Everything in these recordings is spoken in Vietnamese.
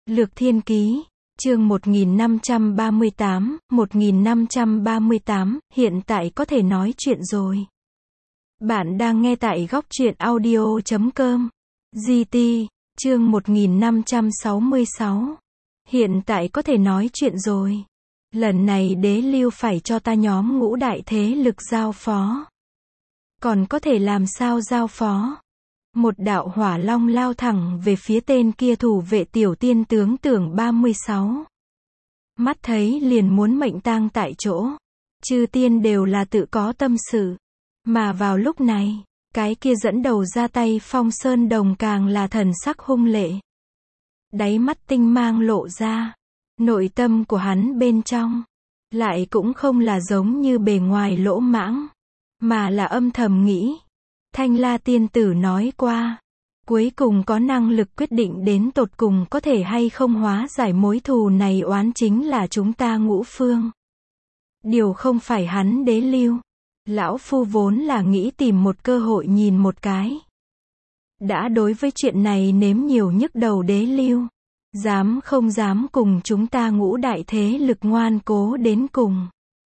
Lược Thiên Ký, chương 1538, hiện tại có thể nói chuyện rồi. Bạn đang nghe tại góc truyện audio.com. GT, chương 1566. Hiện tại có thể nói chuyện rồi. Lần này đế lưu phải cho ta nhóm ngũ đại thế lực giao phó. Còn có thể làm sao giao phó? Một đạo hỏa long lao thẳng về phía tên kia thủ vệ tiểu tiên tướng tưởng 36. Mắt thấy liền muốn mệnh tang tại chỗ. Chư tiên đều là tự có tâm sự. Mà vào lúc này, cái kia dẫn đầu ra tay Phong Sơn Đồng càng là thần sắc hung lệ. Đáy mắt tinh mang lộ ra. Nội tâm của hắn bên trong, lại cũng không là giống như bề ngoài lỗ mãng, mà là âm thầm nghĩ. Thanh La tiên tử nói qua, cuối cùng có năng lực quyết định đến tột cùng có thể hay không hóa giải mối thù này oán chính là chúng ta Ngũ Phương. Điều không phải hắn đế lưu. Lão phu vốn là nghĩ tìm một cơ hội nhìn một cái. Đã đối với chuyện này nếm nhiều nhức đầu đế lưu. Dám không dám cùng chúng ta ngũ đại thế lực ngoan cố đến cùng.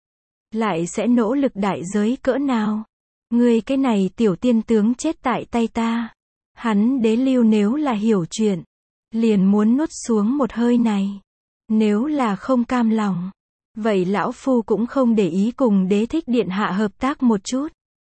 Lại sẽ nỗ lực đại giới cỡ nào? Ngươi cái này tiểu tiên tướng chết tại tay ta. Hắn đế lưu nếu là hiểu chuyện, liền muốn nuốt xuống một hơi này. Nếu là không cam lòng, vậy lão phu cũng không để ý cùng đế thích điện hạ hợp tác một chút.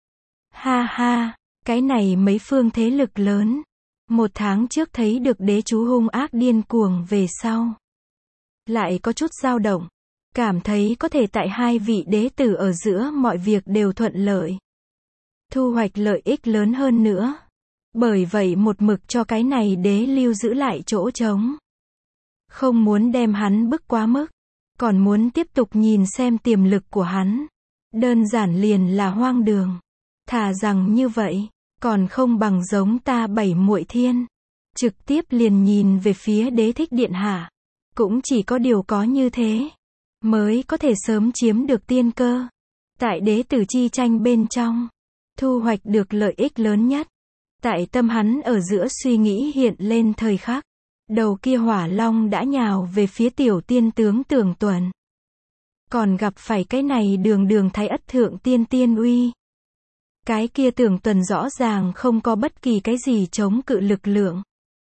Ha ha, cái này mấy phương thế lực lớn. Một tháng trước thấy được đế chú hung ác điên cuồng về sau. Lại có chút dao động. Cảm thấy có thể tại hai vị đế tử ở giữa mọi việc đều thuận lợi. Thu hoạch lợi ích lớn hơn nữa. Bởi vậy một mực cho cái này đế lưu giữ lại chỗ trống. Không muốn đem hắn bức quá mức. Còn muốn tiếp tục nhìn xem tiềm lực của hắn. Đơn giản liền là hoang đường. Thà rằng như vậy, còn không bằng giống ta bảy muội thiên. Trực tiếp liền nhìn về phía đế thích điện hạ. Cũng chỉ có điều có như thế, mới có thể sớm chiếm được tiên cơ. Tại đế tử chi tranh bên trong, thu hoạch được lợi ích lớn nhất. Tại tâm hắn ở giữa suy nghĩ hiện lên thời khắc. Đầu kia hỏa long đã nhào về phía tiểu tiên tướng Tưởng Tuần. Còn gặp phải cái này đường thái ất thượng tiên tiên uy. Cái kia Tưởng Tuần rõ ràng không có bất kỳ cái gì chống cự lực lượng.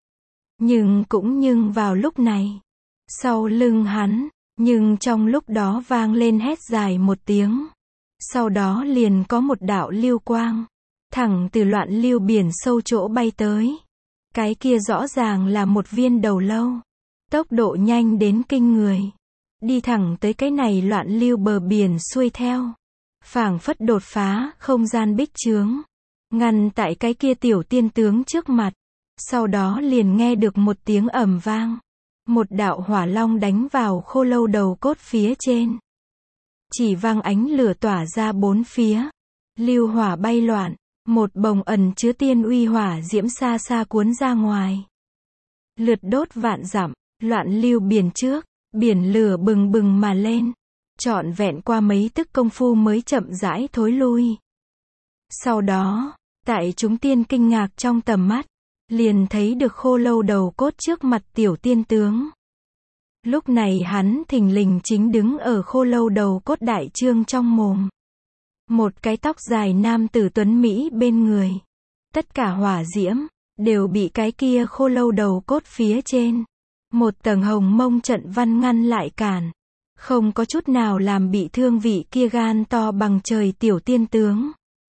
Nhưng vào lúc này, sau lưng hắn, nhưng trong lúc đó vang lên hét dài một tiếng. Sau đó liền có một đạo lưu quang, thẳng từ loạn lưu biển sâu chỗ bay tới. Cái kia rõ ràng là một viên đầu lâu. Tốc độ nhanh đến kinh người. Đi thẳng tới cái này loạn lưu bờ biển xuôi theo. Phảng phất đột phá không gian bích chướng. Ngăn tại cái kia tiểu tiên tướng trước mặt. Sau đó liền nghe được một tiếng ầm vang. Một đạo hỏa long đánh vào khô lâu đầu cốt phía trên. Chỉ vang ánh lửa tỏa ra bốn phía. Lưu hỏa bay loạn. Một bồng ẩn chứa tiên uy hỏa diễm xa xa cuốn ra ngoài. Lượt đốt vạn dặm, loạn lưu biển trước, biển lửa bừng bừng mà lên. Trọn vẹn qua mấy tức công phu mới chậm rãi thối lui. Sau đó, tại chúng tiên kinh ngạc trong tầm mắt, liền thấy được khô lâu đầu cốt trước mặt tiểu tiên tướng. Lúc này hắn thình lình chính đứng ở khô lâu đầu cốt đại trương trong mồm. Một cái tóc dài nam tử tuấn Mỹ bên người. Tất cả hỏa diễm, đều bị cái kia khô lâu đầu cốt phía trên. Một tầng hồng mông trận văn ngăn lại cản. Không có chút nào làm bị thương vị kia gan to bằng trời tiểu tiên tướng.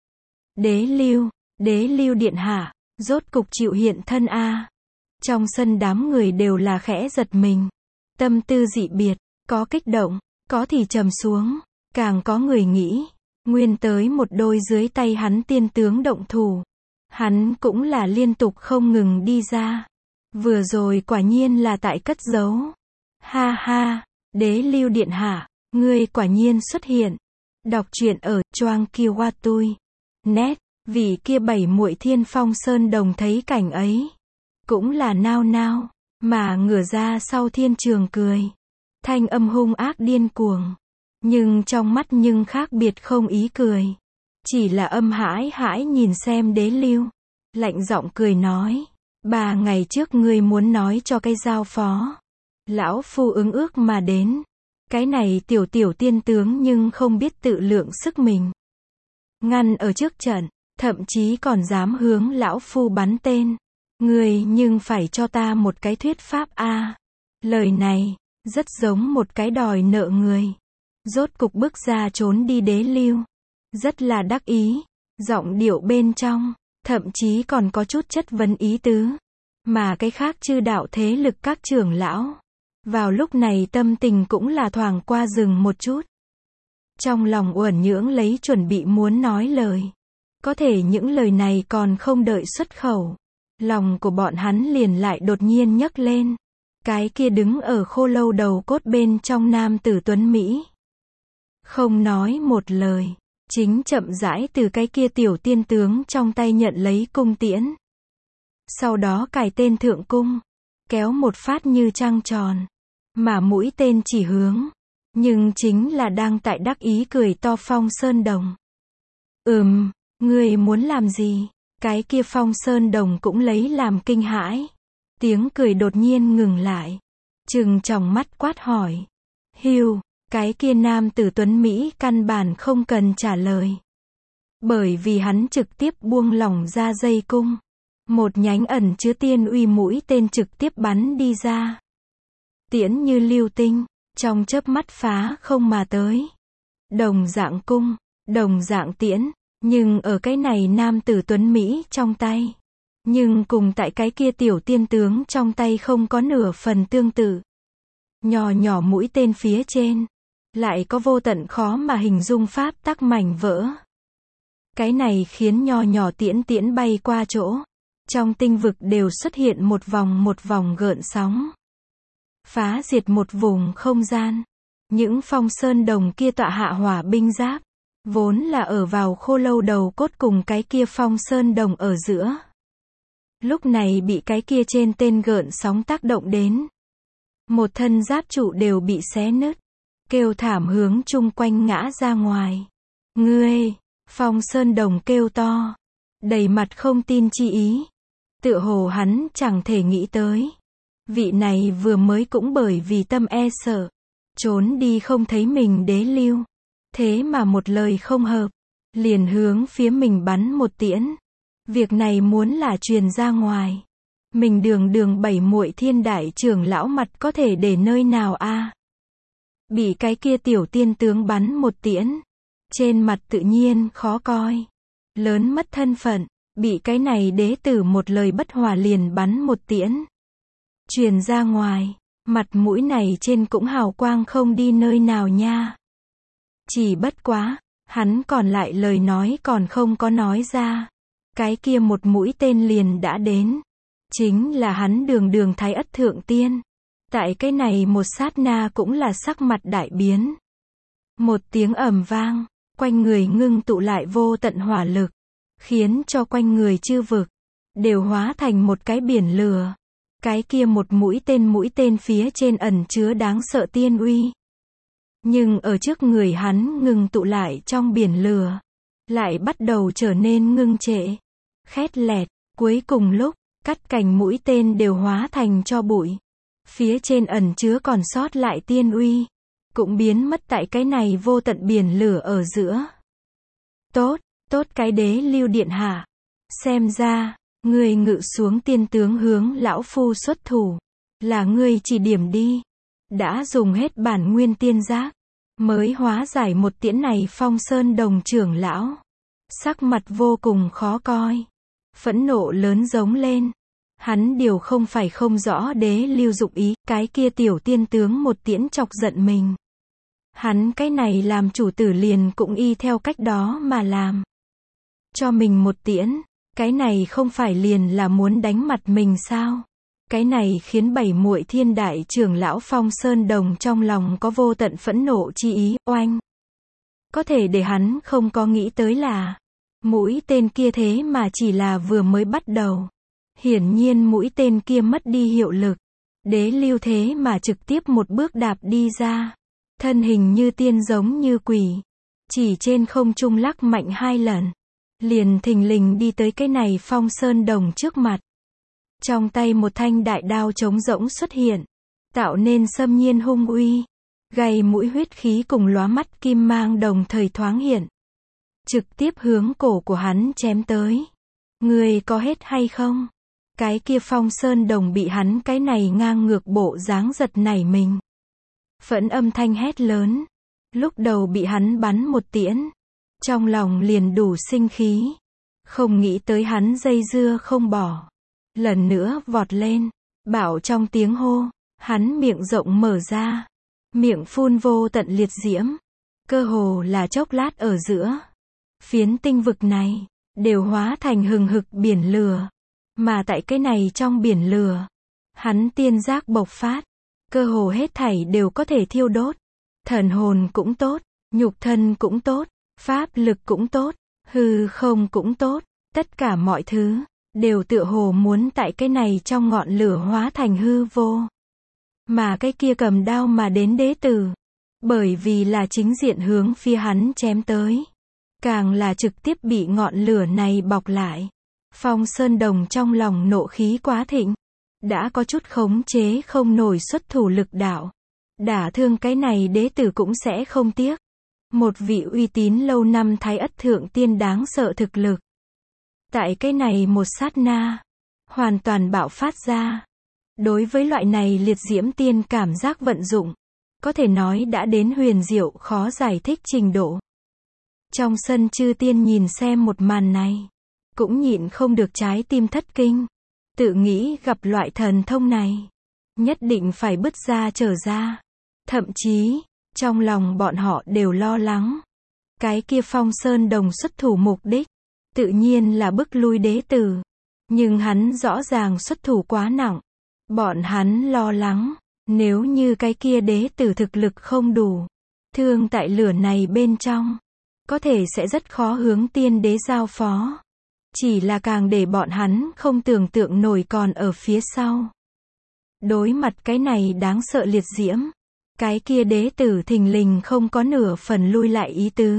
Đế lưu điện hạ, rốt cục chịu hiện thân a. Trong sân đám người đều là khẽ giật mình. Tâm tư dị biệt, có kích động, có thì trầm xuống, càng có người nghĩ. Nguyên tới một đôi dưới tay hắn tiên tướng động thủ. Hắn cũng là liên tục không ngừng đi ra. Vừa rồi quả nhiên là tại cất giấu. Ha ha, đế lưu điện hạ, ngươi quả nhiên xuất hiện. Đọc truyện ở Choang Kiwatui. Net, vì kia bảy muội thiên Phong Sơn Đồng thấy cảnh ấy. Cũng là nao nao, mà ngửa ra sau thiên trường cười. Thanh âm hung ác điên cuồng. Nhưng trong mắt nhưng khác biệt không ý cười. Chỉ là âm hãi hãi nhìn xem đế lưu. Lạnh giọng cười nói. 3 ngày trước ngươi muốn nói cho cái giao phó. Lão Phu ứng ước mà đến. Cái này tiểu tiểu tiên tướng nhưng không biết tự lượng sức mình. Ngăn ở trước trận, thậm chí còn dám hướng Lão Phu bắn tên. Người nhưng phải cho ta một cái thuyết pháp a. Lời này, rất giống một cái đòi nợ người. Rốt cục bước ra trốn đi Đế Lưu. Rất là đắc ý, giọng điệu bên trong, thậm chí còn có chút chất vấn ý tứ. Mà cái khác chư đạo thế lực các trưởng lão. Vào lúc này tâm tình cũng là thoảng qua rừng một chút. Trong lòng uẩn nhưỡng lấy chuẩn bị muốn nói lời. Có thể những lời này còn không đợi xuất khẩu. Lòng của bọn hắn liền lại đột nhiên nhấc lên. Cái kia đứng ở khô lâu đầu cốt bên trong nam tử tuấn Mỹ. Không nói một lời. Chính chậm rãi từ cái kia tiểu tiên tướng trong tay nhận lấy cung tiễn. Sau đó cài tên thượng cung. Kéo một phát như trăng tròn. Mà mũi tên chỉ hướng. Nhưng chính là đang tại đắc ý cười to Phong Sơn Đồng. Ngươi muốn làm gì? Cái kia Phong Sơn Đồng cũng lấy làm kinh hãi. Tiếng cười đột nhiên ngừng lại. Trừng tròng mắt quát hỏi. Hưu, cái kia nam tử tuấn Mỹ căn bản không cần trả lời. Bởi vì hắn trực tiếp buông lỏng ra dây cung. Một nhánh ẩn chứa tiên uy mũi tên trực tiếp bắn đi ra. Tiễn như lưu tinh, trong chớp mắt phá không mà tới. Đồng dạng cung, đồng dạng tiễn, nhưng ở cái này nam tử tuấn Mỹ trong tay. Nhưng cùng tại cái kia tiểu tiên tướng trong tay không có nửa phần tương tự. Nhỏ nhỏ mũi tên phía trên, lại có vô tận khó mà hình dung pháp tắc mảnh vỡ. Cái này khiến nho nhỏ tiễn tiễn bay qua chỗ. Trong tinh vực đều xuất hiện một vòng gợn sóng. Phá diệt một vùng không gian. Những Phong Sơn Đồng kia tọa hạ hỏa binh giáp. Vốn là ở vào khô lâu đầu cốt cùng cái kia Phong Sơn Đồng ở giữa. Lúc này bị cái kia trên tên gợn sóng tác động đến. Một thân giáp trụ đều bị xé nứt. Kêu thảm hướng chung quanh ngã ra ngoài. Ngươi! Phong Sơn Đồng kêu to. Đầy mặt không tin chi ý. Tựa hồ hắn chẳng thể nghĩ tới. Vị này vừa mới cũng bởi vì tâm e sợ. Trốn đi không thấy mình Đế Lưu. Thế mà một lời không hợp. Liền hướng phía mình bắn một tiễn. Việc này muốn là truyền ra ngoài. Mình đường bảy muội thiên đại trưởng lão mặt có thể để nơi nào a? Bị cái kia tiểu tiên tướng bắn một tiễn. Trên mặt tự nhiên khó coi. Lớn mất thân phận. Bị cái này đế tử một lời bất hòa liền bắn một tiễn. Truyền ra ngoài. Mặt mũi này trên cũng hào quang không đi nơi nào nha. Chỉ bất quá. Hắn còn lại lời nói còn không có nói ra. Cái kia một mũi tên liền đã đến. Chính là hắn đường Thái Ất Thượng Tiên. Tại cái này một sát na cũng là sắc mặt đại biến. Một tiếng ầm vang. Quanh người ngưng tụ lại vô tận hỏa lực. Khiến cho quanh người chư vực. Đều hóa thành một cái biển lửa. Cái kia một mũi tên phía trên ẩn chứa đáng sợ tiên uy. Nhưng ở trước người hắn ngưng tụ lại trong biển lửa. Lại bắt đầu trở nên ngưng trệ. Khét lẹt, cuối cùng lúc, cắt cành mũi tên đều hóa thành cho bụi. Phía trên ẩn chứa còn sót lại tiên uy. Cũng biến mất tại cái này vô tận biển lửa ở giữa. Tốt cái Đế Lưu điện hạ. Xem ra, ngươi ngự xuống tiên tướng hướng lão phu xuất thủ. Là ngươi chỉ điểm đi. Đã dùng hết bản nguyên tiên giác. Mới hóa giải một tiễn này Phong Sơn Đồng trưởng lão. Sắc mặt vô cùng khó coi. Phẫn nộ lớn giống lên. Hắn điều không phải không rõ Đế Lưu dụng ý. Cái kia tiểu tiên tướng một tiễn chọc giận mình. Hắn cái này làm chủ tử liền cũng y theo cách đó mà làm. Cho mình một tiễn. Cái này không phải liền là muốn đánh mặt mình sao? Cái này khiến bảy muội thiên đại trưởng lão Phong Sơn Đồng trong lòng có vô tận phẫn nộ chi ý, oanh. Có thể để hắn không có nghĩ tới là, mũi tên kia thế mà chỉ là vừa mới bắt đầu. Hiển nhiên mũi tên kia mất đi hiệu lực. Đế Lưu thế mà trực tiếp một bước đạp đi ra. Thân hình như tiên giống như quỷ. Chỉ trên không trung lắc mạnh 2 lần. Liền thình lình đi tới cái này Phong Sơn Đồng trước mặt. Trong tay một thanh đại đao trống rỗng xuất hiện. tạo nên xâm nhiên hung uy, gay mũi huyết khí cùng lóa mắt kim mang đồng thời thoáng hiện. Trực tiếp hướng cổ của hắn chém tới. Ngươi có hết hay không? Cái kia Phong Sơn Đồng bị hắn cái này ngang ngược bộ dáng giật nảy mình. Phẫn âm thanh hét lớn. Lúc đầu bị hắn bắn một tiễn. Trong lòng liền đủ sinh khí. Không nghĩ tới hắn dây dưa không bỏ. Lần nữa vọt lên. Bảo trong tiếng hô. Hắn miệng rộng mở ra. Miệng phun vô tận liệt diễm. Cơ hồ là chốc lát ở giữa. Phiến tinh vực này. Đều hóa thành hừng hực biển lửa. Mà tại cái này trong biển lửa. Hắn tiên giác bộc phát. Cơ hồ hết thảy đều có thể thiêu đốt. Thần hồn cũng tốt. Nhục thân cũng tốt. Pháp lực cũng tốt. Hư không cũng tốt. Tất cả mọi thứ. Đều tựa hồ muốn tại cái này trong ngọn lửa hóa thành hư vô. Mà cái kia cầm đao mà đến đế tử. Bởi vì là chính diện hướng phía hắn chém tới. Càng là trực tiếp bị ngọn lửa này bọc lại. Phong Sơn Đồng trong lòng nộ khí quá thịnh. Đã có chút khống chế không nổi xuất thủ lực đạo. Đả thương cái này đế tử cũng sẽ không tiếc. Một vị uy tín lâu năm thái ất thượng tiên đáng sợ thực lực. Tại cái này một sát na. Hoàn toàn bạo phát ra. Đối với loại này liệt diễm tiên cảm giác vận dụng. Có thể nói đã đến huyền diệu khó giải thích trình độ. Trong sân chư tiên nhìn xem một màn này. Cũng nhịn không được trái tim thất kinh. Tự nghĩ gặp loại thần thông này. Nhất định phải bứt ra trở ra. Thậm chí, trong lòng bọn họ đều lo lắng. Cái kia Phong Sơn Đồng xuất thủ mục đích. Tự nhiên là bức lui đế tử. Nhưng hắn rõ ràng xuất thủ quá nặng. Bọn hắn lo lắng. Nếu như cái kia đế tử thực lực không đủ. Thương tại lửa này bên trong. Có thể sẽ rất khó hướng tiên đế giao phó. Chỉ là càng để bọn hắn không tưởng tượng nổi còn ở phía sau. Đối mặt cái này đáng sợ liệt diễm. Cái kia đế tử thình lình không có nửa phần lui lại ý tứ.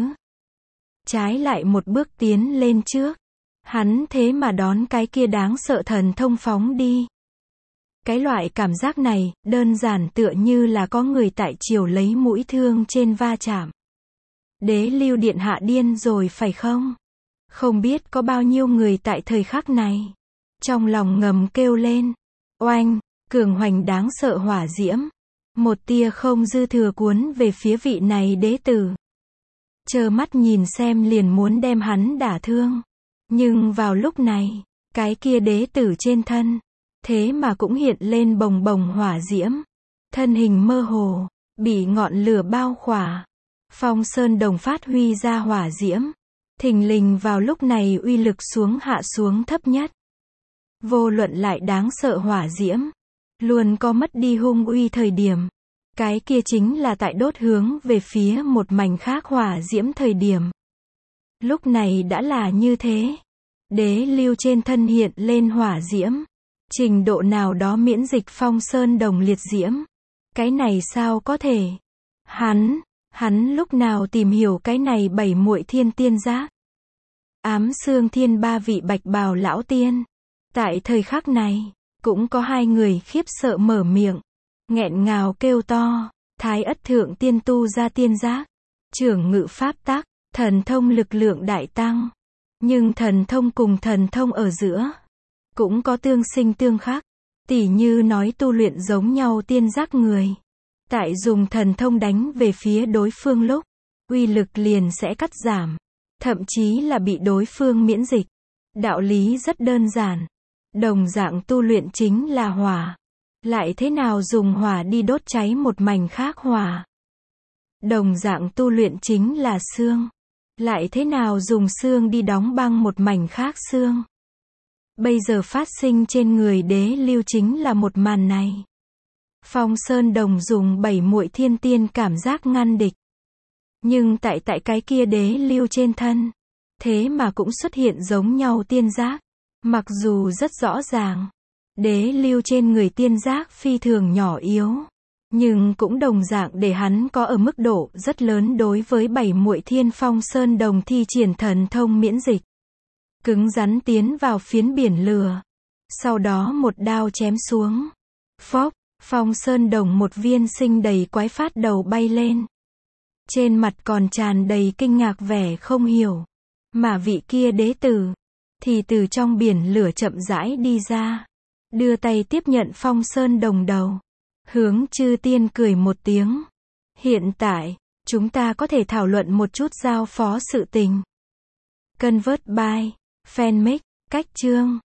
Trái lại một bước tiến lên trước. Hắn thế mà đón cái kia đáng sợ thần thông phóng đi. Cái loại cảm giác này, đơn giản tựa như là có người tại chiều lấy mũi thương trên va chạm. Đế Lưu Điện Hạ điên rồi phải không? Không biết có bao nhiêu người tại thời khắc này. Trong lòng ngầm kêu lên. Oanh, cường hoành đáng sợ hỏa diễm. Một tia không dư thừa cuốn về phía vị này đế tử. Trơ mắt nhìn xem liền muốn đem hắn đả thương. Nhưng vào lúc này, cái kia đế tử trên thân. Thế mà cũng hiện lên bồng bồng hỏa diễm. Thân hình mơ hồ, bị ngọn lửa bao khỏa. Phong Sơn Đồng phát huy ra hỏa diễm. Thình lình vào lúc này uy lực hạ xuống thấp nhất. Vô luận lại đáng sợ hỏa diễm. Luôn có mất đi hung uy thời điểm. Cái kia chính là tại đốt hướng về phía một mảnh khác hỏa diễm thời điểm. Lúc này đã là như thế. Đế Lưu trên thân hiện lên hỏa diễm. Trình độ nào đó miễn dịch Phong Sơn Đồng liệt diễm. Cái này sao có thể? Hắn lúc nào tìm hiểu cái này bảy muội thiên tiên giác? Ám Xương Thiên ba vị bạch bào lão tiên. Tại thời khắc này, cũng có hai người khiếp sợ mở miệng. Nghẹn ngào kêu to, Thái Ất Thượng Tiên tu ra tiên giác. Trưởng ngự pháp tắc, thần thông lực lượng đại tăng. Nhưng thần thông cùng thần thông ở giữa. Cũng có tương sinh tương khắc. Tỉ như nói tu luyện giống nhau tiên giác người. Tại dùng thần thông đánh về phía đối phương lúc. Uy lực liền sẽ cắt giảm. Thậm chí là bị đối phương miễn dịch. Đạo lý rất đơn giản. Đồng dạng tu luyện chính là hỏa. Lại thế nào dùng hỏa đi đốt cháy một mảnh khác hỏa. Đồng dạng tu luyện chính là xương. Lại thế nào dùng xương đi đóng băng một mảnh khác xương. Bây giờ phát sinh trên người đế lưu chính là một màn này. Phong Sơn Đồng dùng bảy muội thiên tiên cảm giác ngăn địch. Nhưng tại cái kia đế lưu trên thân. Thế mà cũng xuất hiện giống nhau tiên giác. Mặc dù rất rõ ràng. Đế lưu trên người tiên giác phi thường nhỏ yếu. Nhưng cũng đồng dạng để hắn có ở mức độ rất lớn đối với bảy muội thiên Phong Sơn Đồng thi triển thần thông miễn dịch. Cứng rắn tiến vào phiến biển lửa. Sau đó một đao chém xuống. Phốc, Phong Sơn Đồng một viên sinh đầy quái phát đầu bay lên. Trên mặt còn tràn đầy kinh ngạc vẻ không hiểu. Mà vị kia đế tử, thì từ trong biển lửa chậm rãi đi ra. Đưa tay tiếp nhận Phong Sơn Đồng đầu. Hướng chư tiên cười một tiếng. Hiện tại, chúng ta có thể thảo luận một chút giao phó sự tình. Convert by Fanmix, cách chương.